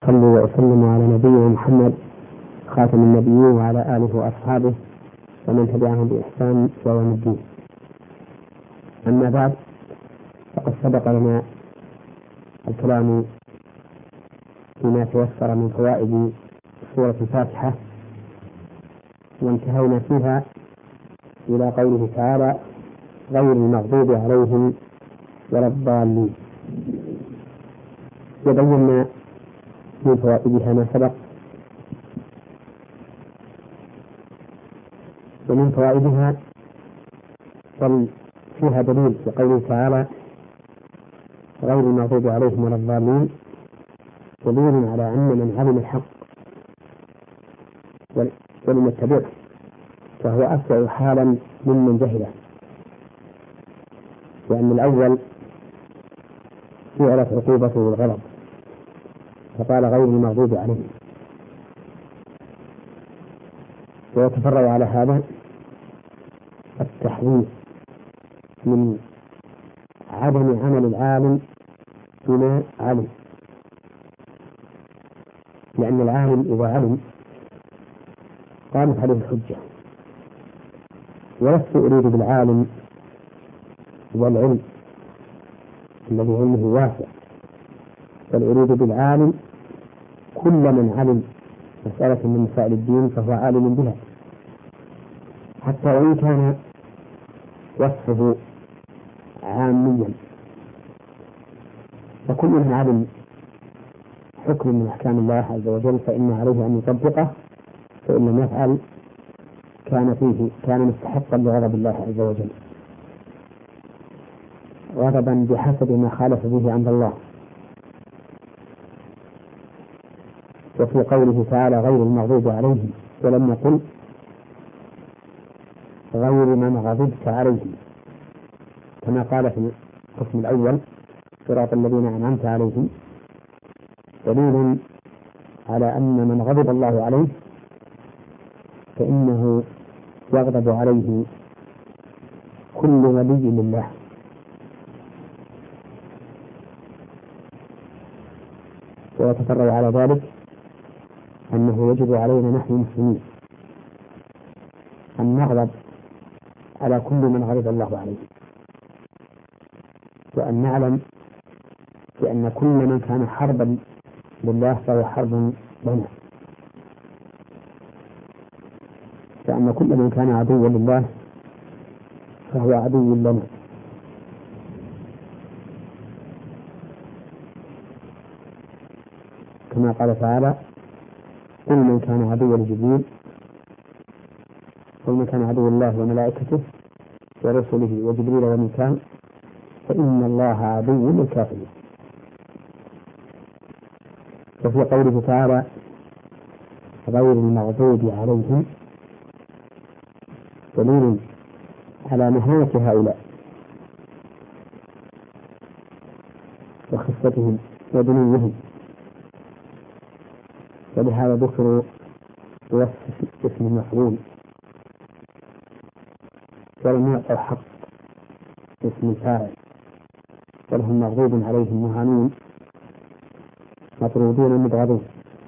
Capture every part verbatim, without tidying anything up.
صلوا وسلموا على نبينا محمد خاتم النبيين وعلى آله وأصحابه ومن تبعهم بإحسان إلى يوم الدين. أما بعد، فقد سبق لنا الكلام فيما تيسر من فوائد سورة الفاتحة، وانتهينا فيها إلى قوله تعالى: غير المغضوب عليهم ولا الضالين. وبينا من فوائدها ما سبق، ومن فوائدها بل فيها دليل في قوله تعالى: غير المغضوب عليهم ولا الضالين، دليل على أن من علم الحق ولم يتبعه فهو أسوأ حالا ممن جهله، لأن الأول فعلت عقوبته بالغضب فقال غير المغضوب عليهم. ويتفرع على هذا التحذير من عدم عمل العالم بما علم، لأن العالم إذا علم قامت عليه الحجة. ولست أريد بالعالم والعلم الذي علمه واسع، بل أريد بالعالم كل من علم مسألة من مسائل الدين فهو عالم بها، حتى وإن كان وصفه عاميا. فكل من علم حكم من أحكام الله عز وجل فإن عليه أن يطبقه، فإن لم يفعل كان فيه كان مستحقا لغضب الله عز وجل، غضبا بحسب ما خالف به أمر الله. وفي قوله تعالى غير المغضوب عليهم ولم يقل غير من غضبت عليهم، كما قال في القسم الأول صراط الذين أنعمت عليهم، دليل على أن من غضب الله عليه فإنه يغضب عليه كل ولي لله. ويتفرع على ذلك أنه يجب علينا نحن المسلمين أن نغضب على كل من غضب الله عليه، وأن نعلم بأن كل من كان حربا لله فهو حرب لنا، فأن كل من كان عدوا لله فهو عدو لنا. كما قال تعالى: كل من كان عدوا لجبريل كل من كان عدو الله وملائكته ورسله وجبريل وميكال فإن الله عدو للكافرين. وفي قوله تعالى غير المغضوب عليهم دليل على مهانة هؤلاء وخفتهم ودنوهم، ولهذا ذكروا بوصف اسم المفعول ولم يعطوا حق اسم الفاعل، ولهم مغضوب عليهم مهانون مطرودون مبغضون.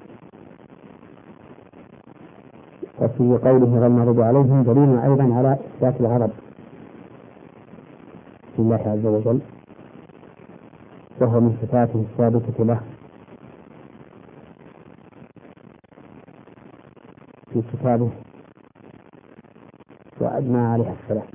وفي قوله غير المغضوب عليهم دليل أيضا على إثبات الغضب لله عز وجل، وهو من صفاته الثابتة له في كتابه وأجمع عليها السلام.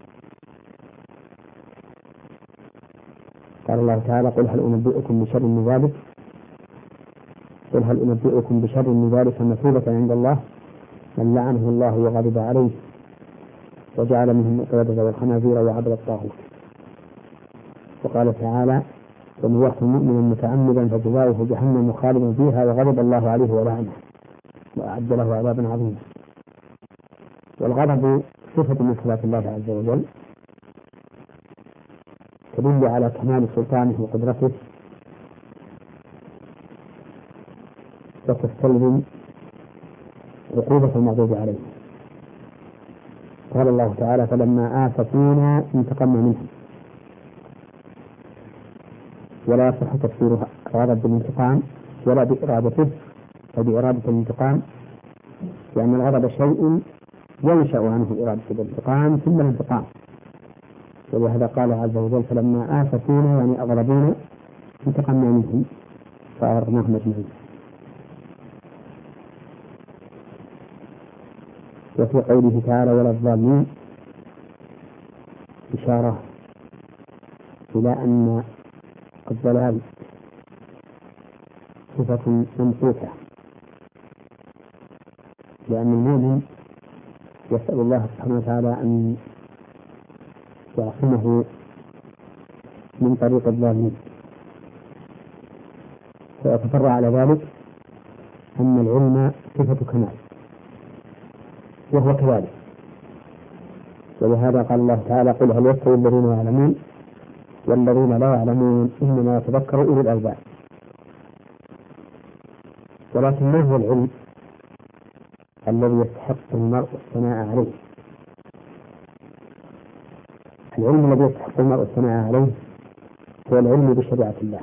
قال الله تعالى: قل هل أنبئكم بشر من ذلك قل هل أنبئكم بشر من ذلك مثوبة عند الله من لعنه الله وغضب عليه وجعل منهم القردة والخنازير وعبد الطاغوت. وقال تعالى: ومن يقتل مؤمنا متعمدا فجزاؤه جهنم خالدا فيها وغضب الله عليه ولعنه وأعد له عذابا عظيما. والغضب صفة من صفات الله عز وجل تدل على كمال سلطانه وقدرته، وتستلزم عقوبة المغضوب عليه. قال الله تعالى: فلما آسفونا انتقمنا منهم. ولا يصح تفسير الغضب بالانتقام ولا بإرادته، بإرادة الانتقام، لأن الغضب شيء ينشأ عنه إرادة الانتقام ثم الانتقام. ولهذا قال عز وجل: فلما آسفونا يعني أغضبونا انتقمنا منهم فأغرقناهم أجمعين. وفي قوله تعالى: ولا الظالمين، إشارة إلى أن الضلال صفة ممقوتة، لأن المؤمن يسأل الله سبحانه وتعالى أن يعصمه من طريق الظالمين. ويتفرع على ذلك أن العلم صفة كمال، وهو كذلك. ولهذا قال الله تعالى: قل هل يستوي الذين يعلمون والذين لا يعلمون إنما يتذكر أولو الألباب. ولكن ما هو العلم الذي يستحق المرء الثناء عليه؟ العلم الذي يستحق المرء الثناء عليه هو العلم بشريعة الله،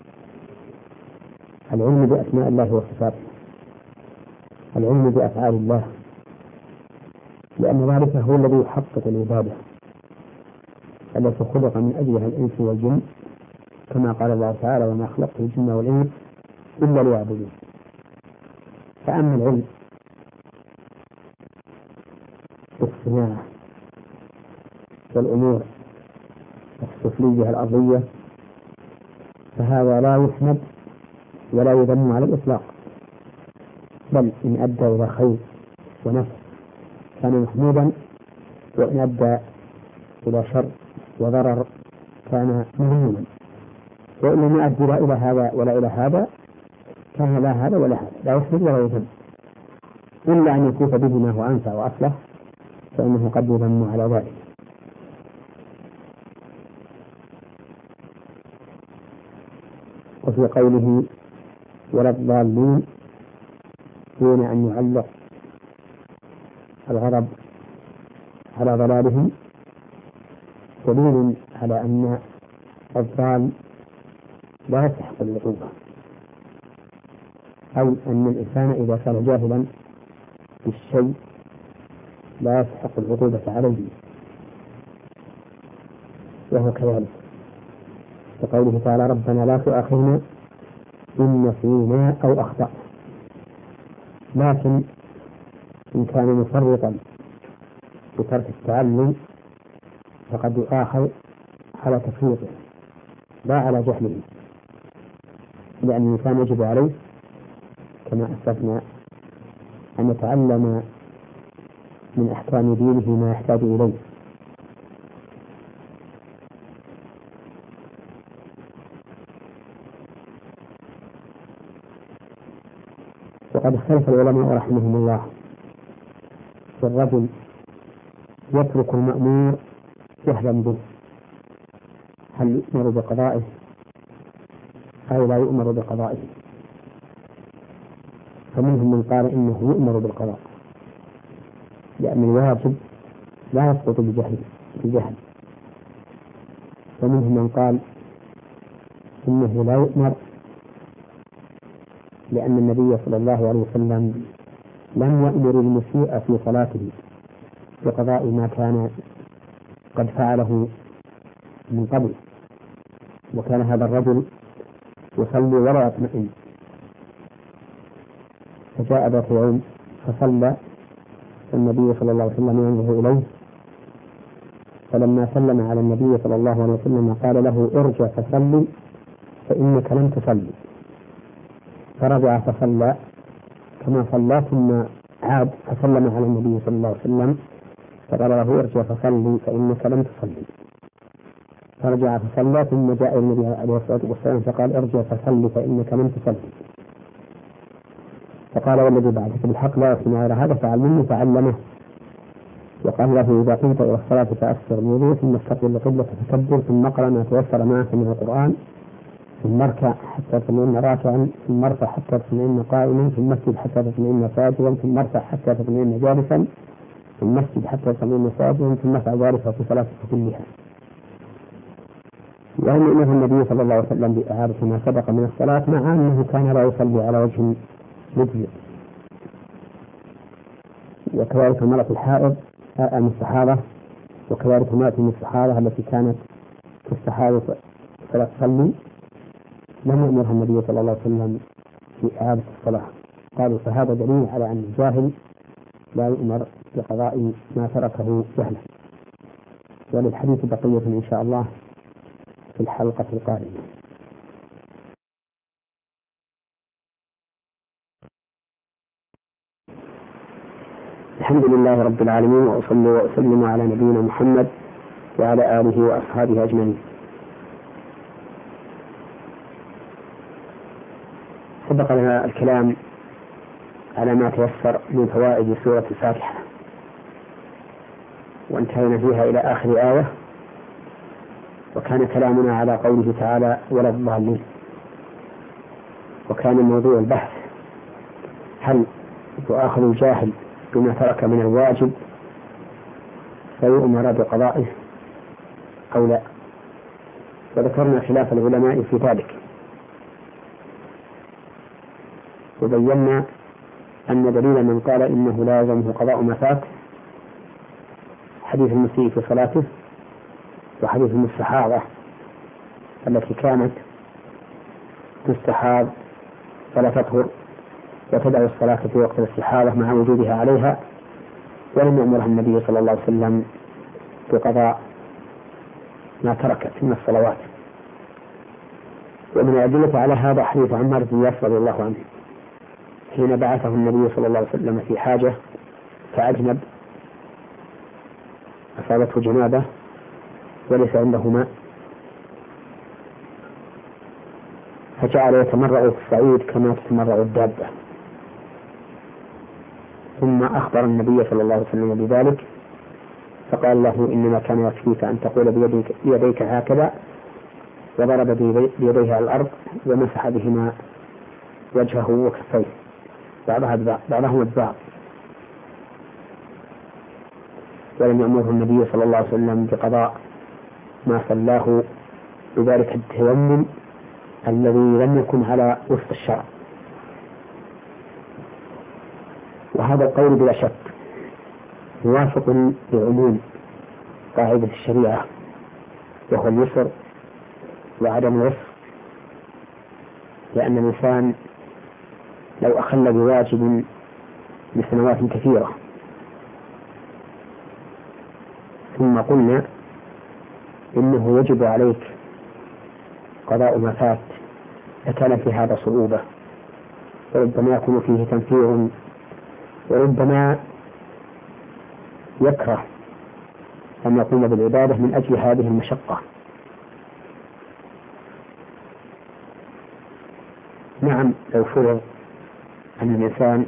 العلم بأسماء الله وصفاته، العلم بأفعال الله، لأن ذلك هو الذي يحقق العبادة التي خلق من أجلها الإنس والجن، كما قال الله تعالى: وما خلقت الجن والإنس إلا ليعبدون. فأما العلم بالصناعة والأمور السفلية الأرضية فهذا لا يحمد ولا يذم على الإطلاق، بل إن أدى إلى خير ونفع كان محمودا، وإن أدى إلى شر وضرر كان مذموما، وإن لم يؤدي لا إلى هذا ولا إلى هذا كان لا هذا ولا هذا، لا يحمد ولا يذم، إلا أن يكون به ما هو أنفع وأصلح فإنه قد يذم على ذلك. وفي قوله: ولا الضالين، دون أن يعلق الغضب على ضلالهم دليل على أن الضال لا يستحق العقوبة، أو أن الإنسان إذا كان جاهلا بالشيء لا يستحق العقوبة عليه، وهو كذلك كقوله تعالى: ربنا لا تؤاخذنا إن نسينا أو أخطأنا. لكن إن كان مفرطا بترك التعلم فقد يؤاخذ على تفريطه لا على جهله، لأن الإنسان يجب عليه كما أسلفنا أن يتعلم من أحكام دينه ما يحتاج إليه. وقد اختلف العلماء رحمهم الله في الرجل يترك المأمور جهلا به، هل يؤمر بقضائه أو لا يؤمر بقضائه؟ فمنهم من قال إنه يؤمر بالقضاء، لأن الواجب لا يسقط بجهل بجهل ومنهم من قال إنه لا يؤمر، لأن النبي صلى الله عليه وسلم لم يأمر المسيء في صلاته بقضاء ما كان قد فعله من قبل، وكان هذا الرجل يصلي ولا يطمئن، فجاء ذات يوم فصلى النبي صلى الله عليه وسلم ينظر إليه، فلما سلم على النبي صلى الله عليه وسلم قال له: ارجع فصلي فإنك لم تصلي. فرجع فصلى كما صلى، ثم عاد فسلم على النبي صلى الله عليه وسلم فقال له: ارجع فصلي فإنك لم تصلي. فرجع فصلى، ثم جاء النبي عليه الصلاة والسلام فقال: ارجع فصلي فإنك لم تصلي. فقال: والذي بعثك بالحق لا يصنع على هذا، فعلمني فعلمه. وقال له: إذا قمت إلى الصلاة فأسر الوضوء، ثم استقبل القبلة فتكبر، ثم اقرأ ما تيسر معك من القرآن، ثم اركع حتى تطمئن راكعا، ثم ارفع حتى تطمئن قائما، ثم اسجد حتى تطمئن ساجدا، ثم ارفع حتى تطمئن جالسا، ثم اسجد حتى تطمئن ساجدا، ثم افعل ذلك في صلاتك كلها. يعني أنه النبي صلى الله عليه وسلم بإعادة ما سبق من الصلاة، مع أنه كان لا يصلي على وجه مجزئ. وكذلك المرأة الحائض المستحاضة، وكذلك المرأة المستحاضة التي كانت تستحاض فلا تصلي لم يأمرها النبي صلى الله عليه وسلم في إعادة الصلاة. قالوا فهذا دليل على أن الجاهل لا يؤمر بقضاء ما تركه جهلا. وللحديث بقية إن شاء الله في الحلقة القادمة. الحمد لله رب العالمين، وأصلي وأسلم على نبينا محمد وعلى آله وأصحابه أجمعين. سبق لنا الكلام على ما تيسر من فوائد سورة الفاتحة، وانتهينا فيها إلى آخر آية، وكان كلامنا على قوله تعالى ولا الضالين. وكان موضوع البحث هل يؤاخذ الجاهل بما ترك من الواجب فيؤمر بقضائه أو لا، وذكرنا خلاف العلماء في ذلك، وبينا أن دليل من قال إنه لا يلزمه قضاء ما فات حديث المسيء في صلاته، وحديث المستحاضة التي كانت تستحاض فلا تطهر وتدع الصلاة في وقت الاستحاضة مع وجودها عليها، ولم يأمرها النبي صلى الله عليه وسلم بقضاء ما تركت من الصلوات. ومن الأدلة على هذا حديث عمار بن ياسر رضي الله عنه حين بعثه النبي صلى الله عليه وسلم في حاجة فأجنب، أصابته جنابة وليس عنده ماء، فجعل يتمرغ في الصعيد كما تتمرغ الدابة، ثم أخبر النبي صلى الله عليه وسلم بذلك، فقال له إنما كان يكفيك أن تقول بيديك, بيديك هكذا، وضرب بيديه على الأرض ومسح بهما وجهه وكفيه بعضهما ببعض، ولم يأمره النبي صلى الله عليه وسلم بقضاء ما صلاه بذلك التيمم الذي لم يكن على وفق الشرع. وهذا القول بلا شك موافق لعموم قاعدة الشريعة، وهو اليسر وعدم العسر، لأن الإنسان لو أخل بواجب لسنوات كثيرة ثم قلنا إنه يجب عليك قضاء ما فات لكان في هذا صعوبة، وربما يكون فيه تنفير، وربما يكره أن يقوم بالعبادة من أجل هذه المشقة. نعم، لو فرض أن الإنسان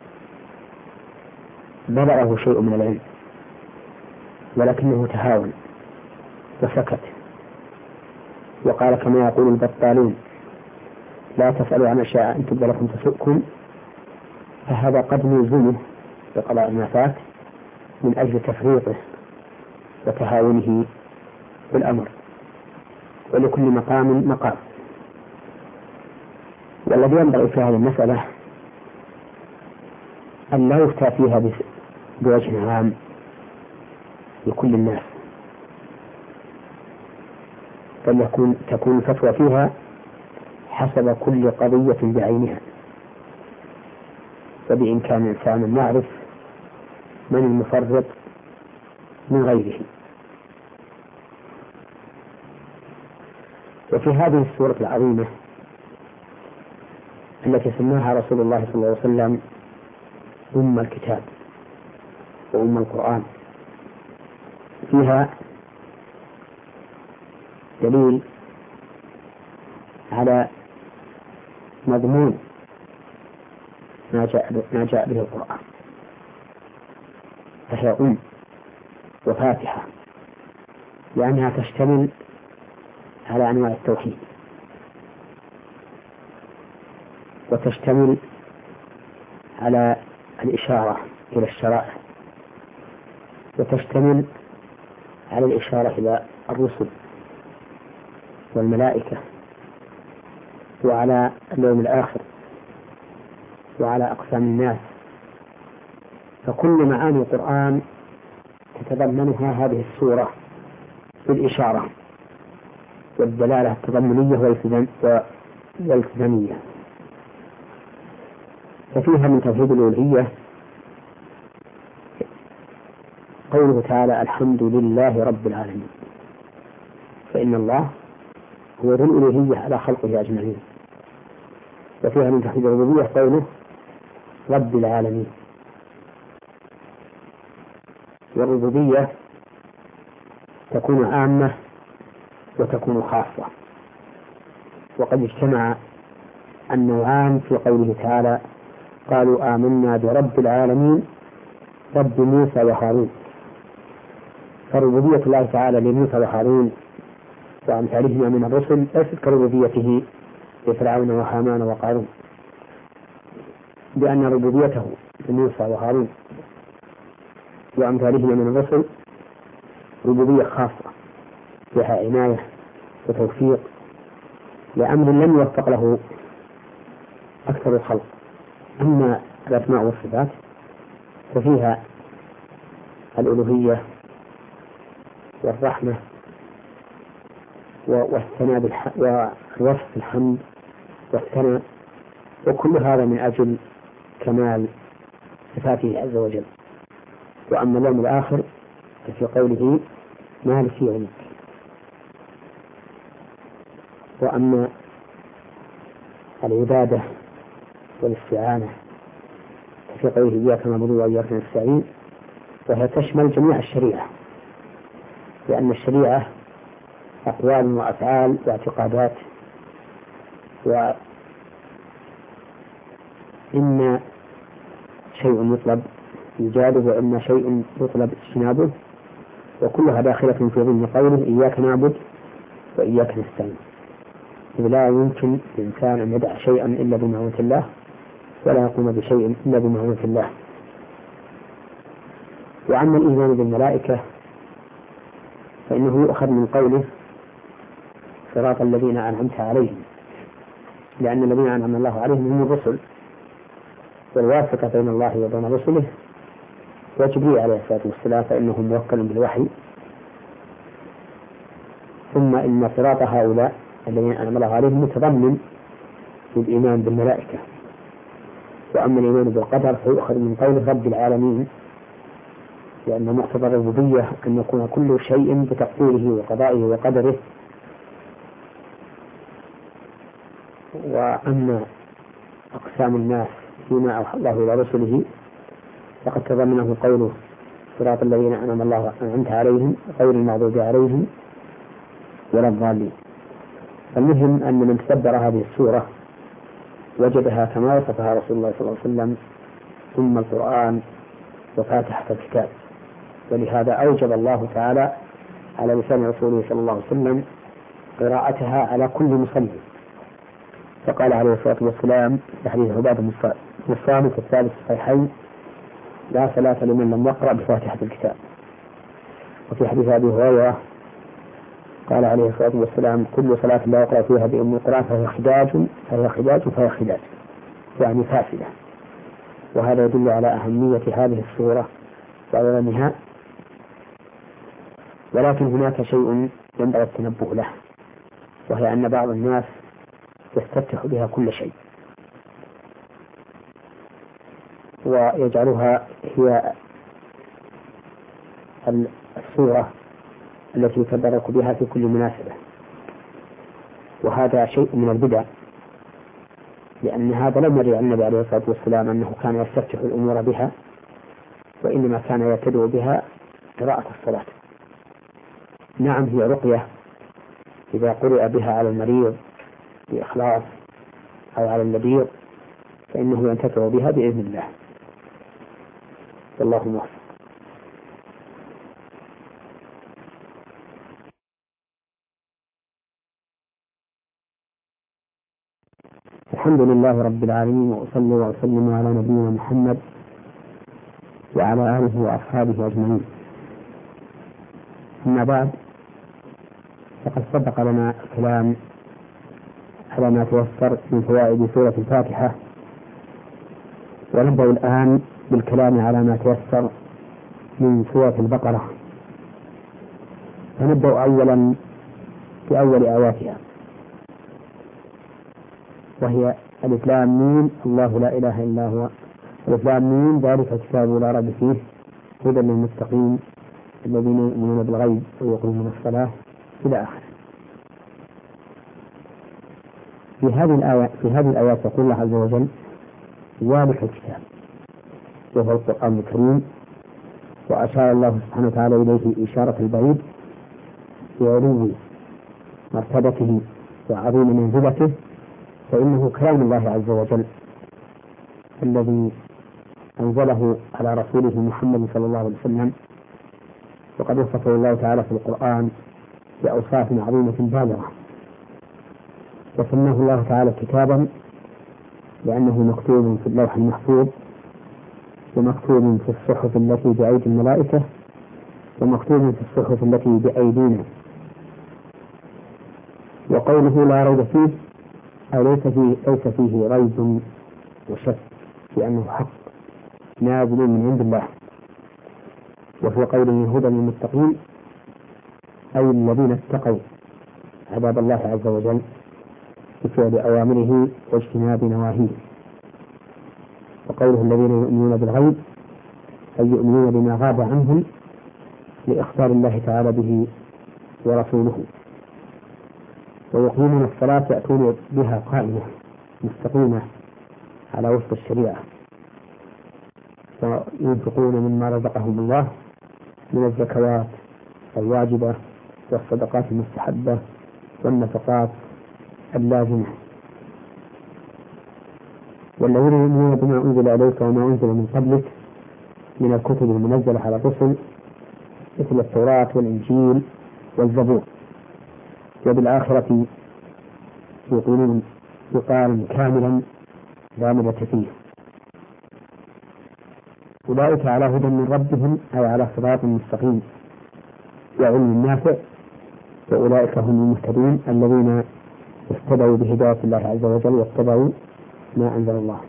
بلغه شيء من العلم ولكنه تهاون وسكت وقال كما يقول البطالون لا تسألوا عن أشياء إن تبد لكم تسؤكم، فهذا قد نلزمه بقضاء ما فات من أجل تفريطه وتهاونه بالأمر، ولكل مقام مقام. والذي ينبغي في هذه المسألة أن لا يفتى فيها بوجه عام لكل الناس، بل يكون تكون الفتوى فيها حسب كل قضية بعينها، وبإمكان الإنسان أن يعرف من المفرط من غيره. وفي هذه السورة العظيمة التي سماها رسول الله صلى الله عليه وسلم أم الكتاب وأم القرآن فيها دليل على مضمون ما جاء ما جاء به القرآن، فهي أم وفاتحة لأنها تشتمل على أنواع التوحيد، وتشتمل على الإشارة إلى الشرائع، وتشتمل على الإشارة إلى الرسل والملائكة وعلى اليوم الآخر وعلى أقسام الناس، فكل معاني القرآن تتضمنها هذه السورة بالإشارة والدلالة التضمنية والالتزامية. ففيها من توحيد الألوهية قوله تعالى الحمد لله رب العالمين، فإن الله هو ذو الألوهية على خلقه أجمعين. وفيها من توحيد الربوبية قوله رب العالمين. والربوبية تكون عامة وتكون خاصة، وقد اجتمع النوعان في قوله تعالى قالوا آمنا برب العالمين رب موسى وهارون. فربوبية الله تعالى لموسى وهارون وأمثالهما من الرسل ليست كربوبيته لفرعون وهامان وقارون، لأن ربوبيته لموسى وهارون وأمثالهما من الرسل ربوبية خاصة فيها عناية وتوفيق لأمر لم يوفق له أكثر الخلق. أما الأسماء والصفات ففيها الألوهية والرحمة والثناء والوصف الحمد والثناء، وكل هذا من أجل كمال صفاته عز وجل. وأما اليوم الآخر ففي قوله مالك يوم الدين. وأما العبادة والاستعانة ففي قوله إياك نعبد وإياك نستعين، وهي تشمل جميع الشريعة، لأن الشريعة أقوال وأفعال واعتقادات، وإما شيء يطلب إيجاده وإما شيء يطلب اجتنابه، وكلها داخلة في ضمن قوله إياك نعبد وإياك نستعين. لا يمكن للإنسان أن يدع شيئا إلا بمعونة الله، ولا يقوم بشيء إلا بمعونة الله. وأما الإيمان بالملائكة فإنه يؤخذ من قوله صراط الذين أنعمت عليهم، لأن الذين أنعم الله عليهم هم الرسل، والواسطة بين الله وبين رسله وجبريل عليه الصلاة والسلام فإنه موكل بالوحي. ثم إن صراط هؤلاء الذين أنعم الله عليهم متضمن للإيمان بالملائكة. وأما الإيمان بالقدر فيؤخذ من قول رب العالمين، لأن مقتضى الربوبية أن يكون كل شيء بتقديره وقضائه وقدره. وأما أقسام الناس فيما أوحى الله إلى رسله فقد تضمنه قوله صراط الذين أنعم الله أنعمت عليهم غير المغضوب عليهم ولا الضالين. المهم أن من تدبر هذه السورة وجدها كما وصفها رسول الله صلى الله عليه وسلم ثم القرآن وفاتحة الكتاب، ولهذا أوجب الله تعالى على لسان رسوله صلى الله عليه وسلم قراءتها على كل مصلي، فقال عليه الصلاة والسلام في حديث عبادة بن الصامت في الثالث الصحيحين لا صلاة لمن لم يقرأ بفاتحة الكتاب. وفي حديث أبي هريرة قال عليه الصلاة والسلام كل صلاة لا يقرأ فيها بأم القرآن فهي خداج فهي خداج فهي خداج يعني فاسدة. وهذا يدل على أهمية هذه السورة وعظمها. ولكن هناك شيء ينبغي التنبه له، وهي أن بعض الناس يستفتح بها كل شيء ويجعلها هي السورة التي يتبرك بها في كل مناسبة، وهذا شيء من البدع، لأن هذا لم يرد عن النبي عليه الصلاة والسلام أنه كان يستفتح الأمور بها، وإنما كان يبتدئ بها قراءة الصلاة. نعم هي رقية إذا قرئ بها على المريض بإخلاص أو على اللبيب فإنه ينتفع بها بإذن الله، والله موفق. الحمد لله رب العالمين، وأصلي وأسلم على نبينا محمد وعلى آله وأصحابه أجمعين. أما بعد، فقد سبق لنا الكلام على ما تيسر من فوائد سورة الفاتحة ونبدأ الآن بالكلام على ما تيسر من سورة البقرة. فنبدأ أولا بأول آياتها، وهي ألف لام ميم الله لا إله إلا هو. ألف لام ميم ذلك الكتاب لا ريب فيه هدى للمتقين الذين يؤمنون بالغيب ويقيمون الصلاة إلى آخره. في هذه الآية في هذه الآيات يقول الله عز وجل ذلك الكتاب وهو القرآن الكريم، وأشار الله سبحانه وتعالى إليه إشارة البعيد بعلو مرتبته وعظيم منزلته، فإنه كلام الله عز وجل الذي أنزله على رسوله محمد صلى الله عليه وسلم، وقد وصفه الله تعالى في القرآن بأوصاف عظيمة بالغة، وسماه الله تعالى كتابا لأنه مكتوب في اللوح المحفوظ، ومكتوب في الصحف التي بأيدي الملائكة، ومكتوب في الصحف التي بأيدينا. وقوله لا ريب فيه أي ليس فيه, ليس فيه ريب وشك لأنه حق نازل من عند الله. وفي قوله هدى للمتقين أي الذين اتقوا عذاب الله عز وجل بفعل أوامره واجتناب نواهيه. وقوله الذين يؤمنون بالغيب أي يؤمنون بما غاب عنهم لإخبار الله تعالى به ورسوله، ويقيمون الصلاة يأتون بها قائمة مستقيمة على وفق الشريعة، وينفقون مما رزقهم الله من الزكوات الواجبة والصدقات المستحبة والنفقات اللازمة. والذين يؤمنون بما أنزل إليك وما أنزل من قبلك من الكتب المنزلة على الرسل مثل التوراة والإنجيل والزبور، وبالآخرة يقولون وقارا كاملا لا مرة فيه. أولئك على هدى من ربهم أي على صراط مستقيم وعلم نافع، وأولئك هم المهتدون الذين اهتدوا بهداية الله عز وجل واتبعوا ما أنزل الله.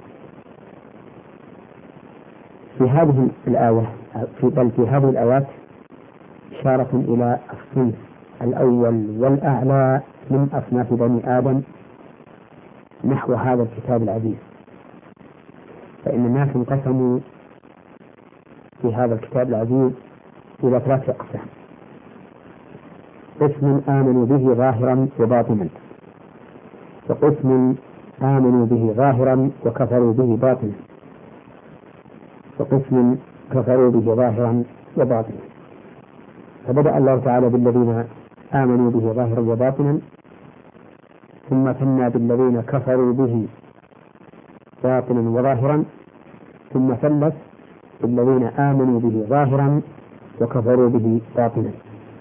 في هذه الآية في بل في هذه الآيات إشارة إلى الصنف الأول والأعلى من أصناف بني آدم نحو هذا الكتاب العزيز، فإن الناس انقسموا في هذا الكتاب العزيز إلى ثلاثة أقسام: قسم آمنوا به ظاهرا وباطنا، وقسم آمنوا به ظاهرا وكفروا به باطنا، وقسم كفروا به ظاهرا وباطنا. فبدأ الله تعالى بالذين آمنوا به ظاهرا وباطنا، ثم ثنى بالذين كفروا به باطنا وظاهرا، ثم ثلث بالذين آمنوا به ظاهرا وكفروا به باطنا.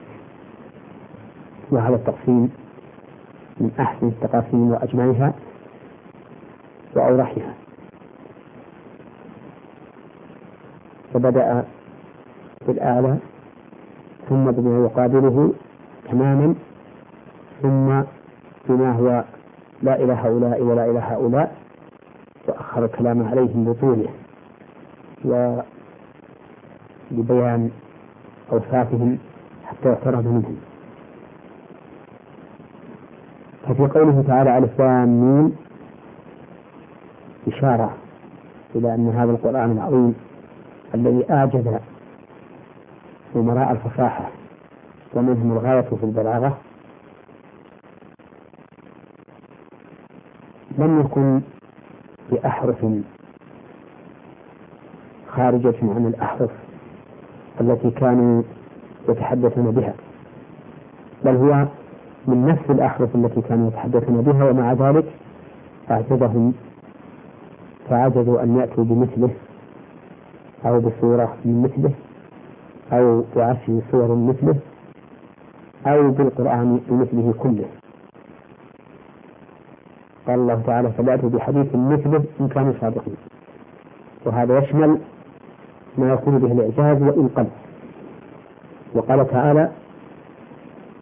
وهذا التقسيم من أحسن التقاسيم وأجمعها وأوضحها. فبدأ بالأعلى ثم بما يقابله تماما، ثم بما هو لا إلى هؤلاء ولا إلى هؤلاء، وأخر الكلام عليهم بطوله وببيان أوصافهم حتى يعترض منهم. ففي قوله تعالى ألف لام ميم إشارة إلى أن هذا القرآن العظيم الذي أعجز أمراء الفصاحة ومنهم الغاية في البلاغة لم يكن بأحرف خارجة عن الأحرف التي كانوا يتحدثون بها، بل هو من نفس الأحرف التي كانوا يتحدثون بها، ومع ذلك أعجزهم فعجزوا أن يأتوا بمثله أو بصورة من مثله أو بعشر صور مثله أو بالقرآن بمثله كله. قال الله تعالى فليأتوا بحديث مثله إن كانوا صادقين، وهذا يشمل ما يكون به الإعجاز وإن قل. وقال تعالى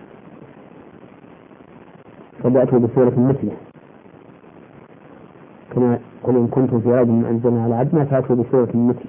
فليأتوا بصورة مثله كما قل إن كنتم في ريب مما أنزلنا على عبدنا فأتوا بسورة مثله.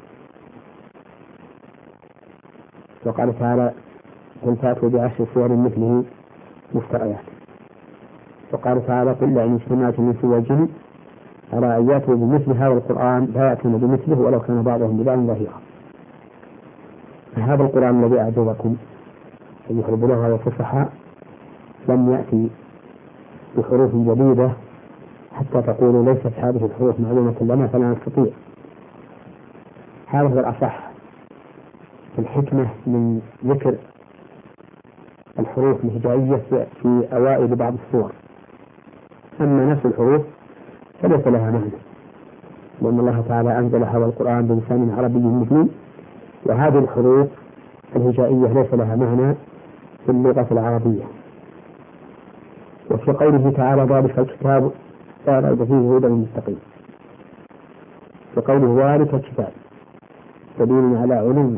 وقال تعالى قل فأتوا بعشر سور مثله مفتريات. وقال تعالى قل لئن اجتمعت الإنس والجن على أن يأتوا بمثل هذا القرآن لا يأتون بمثله ولو كان بعضهم ببعض ظهيرا. هذا القرآن الذي أعجبكم أيها البلغاء والفصحاء لم يأتي بحروف جديدة حتى تقولوا ليست هذه الحروف معلومة لنا فلا نستطيع. هذا هو الأصح في الحكمة من ذكر الحروف الهجائية في أوائل بعض السور. أما نفس الحروف فليس لها معنى، لأن الله تعالى أنزل هذا القرآن بلسان عربي مبين، وهذه الحروف الهجائية ليس لها معنى في اللغة العربية. وفي قوله تعالى ذلك الكتاب لا ريب فيه هدى للمتقين، في قوله ذلك الكتاب دليل على علو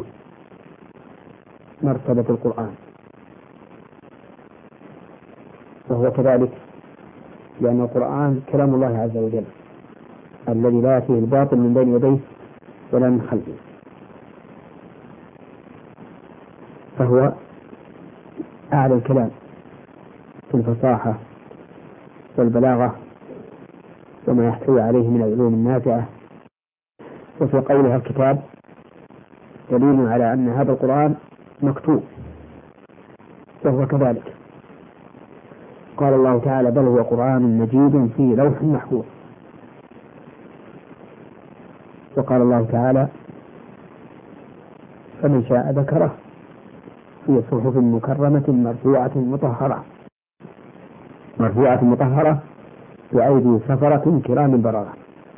مرتبة القرآن، وهو كذلك لأن القرآن كلام الله عز وجل الذي لا يأتيه الباطل من بين يديه ولا من خلفه، فهو أعلى الكلام في الفصاحة والبلاغة وما يحتوي عليه من العلوم النافعة. وفي قولها الكتاب دليل على أن هذا القرآن مكتوب، وهو كذلك. قال الله تعالى بل هو قرآن مجيد في لوح محفوظ. وقال الله تعالى فمن شاء ذكره في صحف مكرمة مرفوعة مطهرة مرفوعة مطهرة بأيدي سفرة كرام بررة،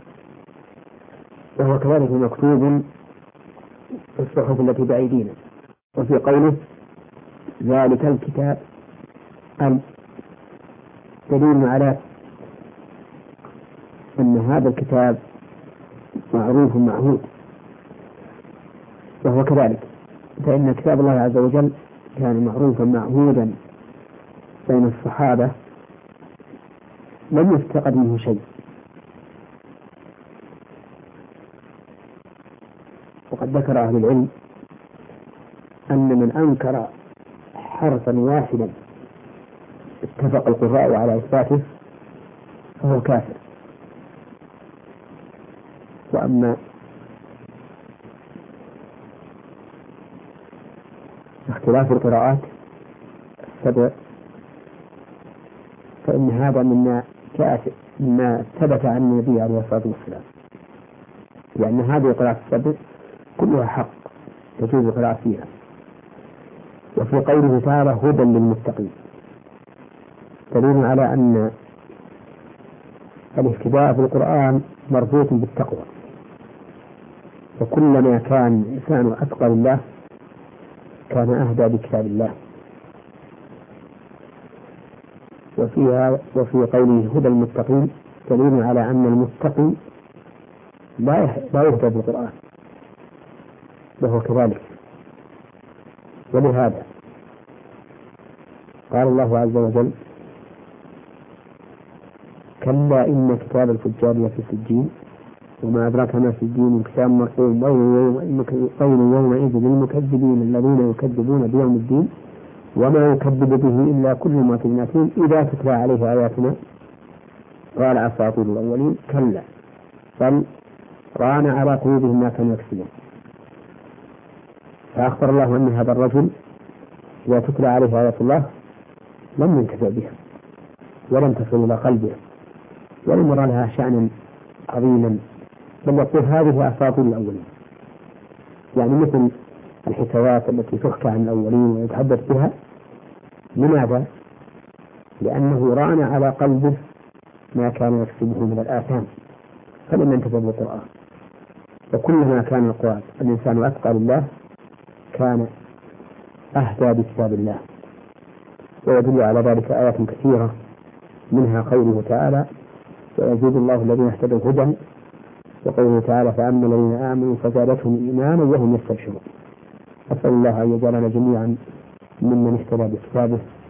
وهو كذلك مكتوب في الصحف التي بأيدينا. وفي قوله ذلك الكتاب أن دليل على أن هذا الكتاب معروف معهود، وهو كذلك، فإن كتاب الله عز وجل كان معروفا معهودا بين الصحابة لم يفتقد منه شيء. وقد ذكر أهل العلم أن من أنكر حرفا واحدا اتفق القراء على إثباته فهو كافر. وأما اختلاف القراءات السبع فإن هذا مما جاء مما ثبت عن النبي عليه الصلاة والسلام، لأن هذه القراءات السبع كلها حق تجوز القراءة فيها. وفي قوله تعالى هدى للمتقين دليل على أن الاهتداء في القرآن مربوط بالتقوى، وكلما كان الإنسان أتقى لله كان أهدى بكتاب الله. وفيها وفي قوله هدى المتقين دليل على أن المتقي لا لا يهدى بالقرآن، وهو كذلك. ولهذا قال الله عز وجل كلا إن كتاب الفجار لفي سجين وما أدراك ما سجين كتاب مرقوم ويل يومئذ للمكذبين الذين يكذبون بيوم الدين وما يكذب به إلا كل معتد أثيم إذا تتلى عليه آياتنا قال أساطير الأولين كلا بل ران على قلوبهم ما كانوا يكسبون. فأخبر الله أن هذا الرجل إذا تتلى عليه آيات الله لم ينتفع بها ولم تصل إلى قلبه ولم يرى لها شأنا عظيما، بل يقول هذه أساطير الأولين، يعني مثل الحكايات التي تحكى عن الأولين ويتحدث بها. لماذا؟ لأنه ران على قلبه ما كان يكسبه من الآثام فلم ينتفع بالقرآن. وكلما كان القرآن الإنسان أتقى لله كان أهدى بكتاب الله. ويدل على ذلك آيات كثيرة منها قوله تعالى ويزيد الله الذين اهتدوا هدى، وقوله تعالى فأما الذين آمنوا فزادتهم إيمانا وهم يستبشرون. أسأل الله أن يجعلنا جميعا ممن اهتدى بكتابه